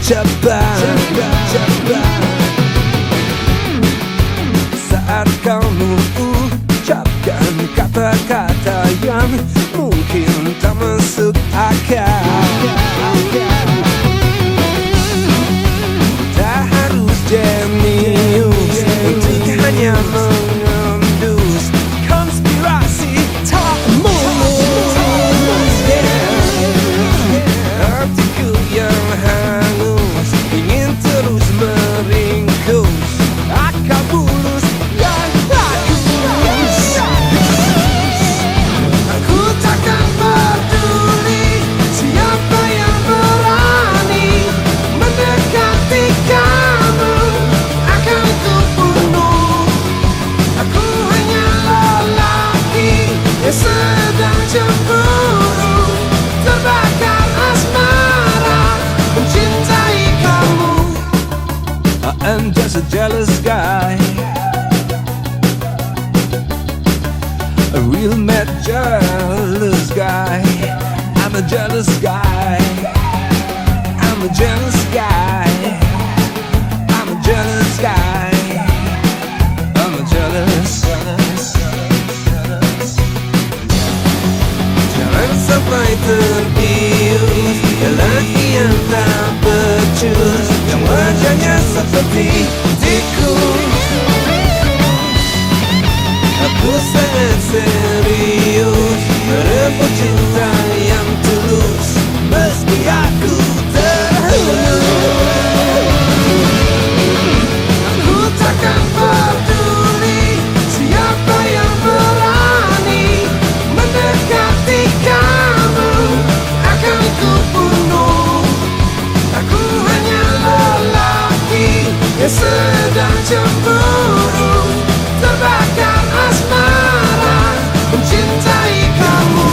cepat saat kamu ucapkan kata-kata yang mungkin tak masuk akal. Tak harus jenius untuk hanya mengendus konspirasi tak mulus. Hatiku yang hangus ingin terus meringkus akal bulus dan bagus. Aku takkan peduli siapa yang berani mendekati kamu, akan ku bunuh. Aku hanya lelaki yang sedang cemburu, terbakar asmara mencintai kamu. I'm just a jealous guy, a real mad jealous guy. I'm a jealous guy, I'm a jealous guy, I'm a jealous guy, I'm a jealous. Jangan sampai terbius lelaki yang tak becus, yang wajahnya seperti tikus. Aku sangat serius merebut cinta yang tulus, meski aku terhuyung. Aku takkan peduli siapa yang berani mendekati kamu, akan ku bunuh. Aku hanya lelaki yang sedang cemburu, terbakar asmara mencintai kamu.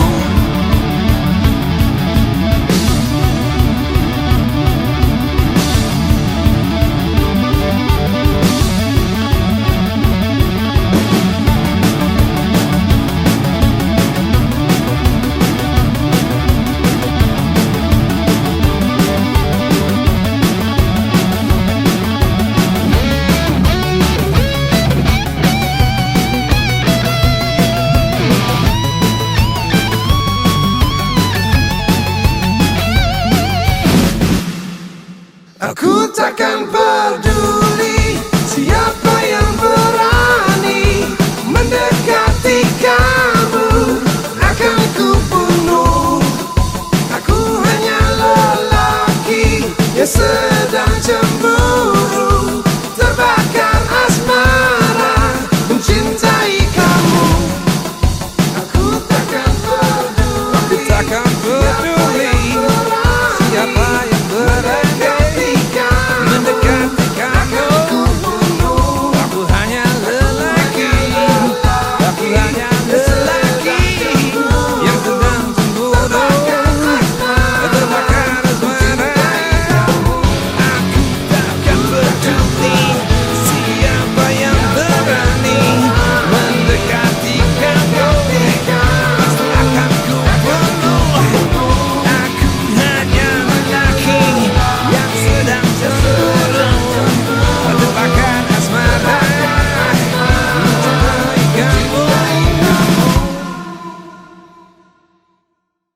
Aku takkan peduli